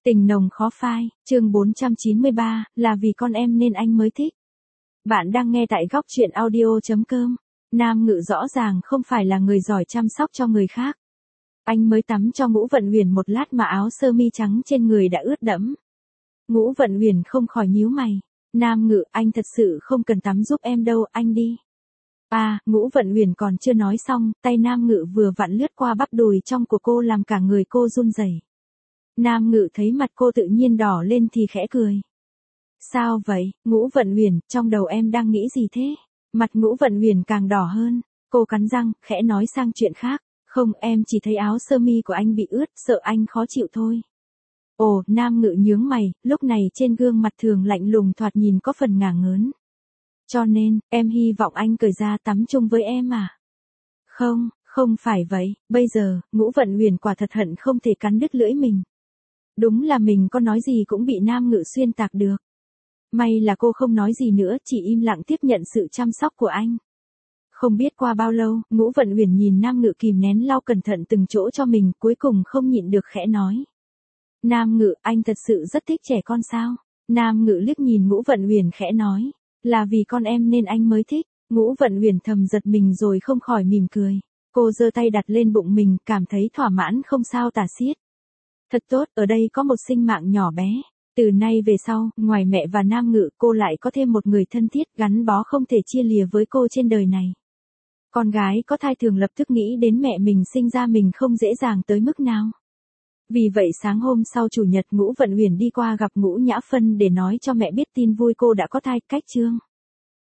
Tình nồng khó phai, chương 493, là vì con em nên anh mới thích. Bạn đang nghe tại góc truyện audio.com. Nam Ngự rõ ràng không phải là người giỏi chăm sóc cho người khác. Anh mới tắm cho Ngũ Vận Huyền một lát mà áo sơ mi trắng trên người đã ướt đẫm. Ngũ Vận Huyền không khỏi nhíu mày. Nam Ngự, anh thật sự không cần tắm giúp em đâu, anh đi. Ngũ Vận Huyền còn chưa nói xong, tay Nam Ngự vừa vặn lướt qua bắp đùi trong của cô làm cả người cô run rẩy. Nam Ngự thấy mặt cô tự nhiên đỏ lên thì khẽ cười. Sao vậy, Ngũ Vận Huyền, trong đầu em đang nghĩ gì thế? Mặt Ngũ Vận Huyền càng đỏ hơn, cô cắn răng, khẽ nói sang chuyện khác. Không, em chỉ thấy áo sơ mi của anh bị ướt, sợ anh khó chịu thôi. Ồ, Nam Ngự nhướng mày, lúc này trên gương mặt thường lạnh lùng thoạt nhìn có phần ngả ngớn. Cho nên, em hy vọng anh cởi ra tắm chung với em à? Không phải vậy, bây giờ, Ngũ Vận Huyền quả thật hận không thể cắn đứt lưỡi mình. Đúng là mình có nói gì cũng bị Nam Ngự xuyên tạc được. May là cô không nói gì nữa, chỉ im lặng tiếp nhận sự chăm sóc của anh. Không biết qua bao lâu, Ngũ Vận Huyền nhìn Nam Ngự kìm nén lau cẩn thận từng chỗ cho mình, cuối cùng không nhịn được khẽ nói. Nam Ngự, anh thật sự rất thích trẻ con sao? Nam Ngự liếc nhìn Ngũ Vận Huyền khẽ nói. Là vì con em nên anh mới thích. Ngũ Vận Huyền thầm giật mình rồi không khỏi mỉm cười. Cô giơ tay đặt lên bụng mình, cảm thấy thỏa mãn không sao tả xiết. Thật tốt, ở đây có một sinh mạng nhỏ bé. Từ nay về sau, ngoài mẹ và Nam Ngự, cô lại có thêm một người thân thiết gắn bó không thể chia lìa với cô trên đời này. Con gái có thai thường lập tức nghĩ đến mẹ mình sinh ra mình không dễ dàng tới mức nào. Vì vậy sáng hôm sau Chủ nhật Ngũ Vận Huyền đi qua gặp Ngũ Nhã Phân để nói cho mẹ biết tin vui cô đã có thai. Cách chương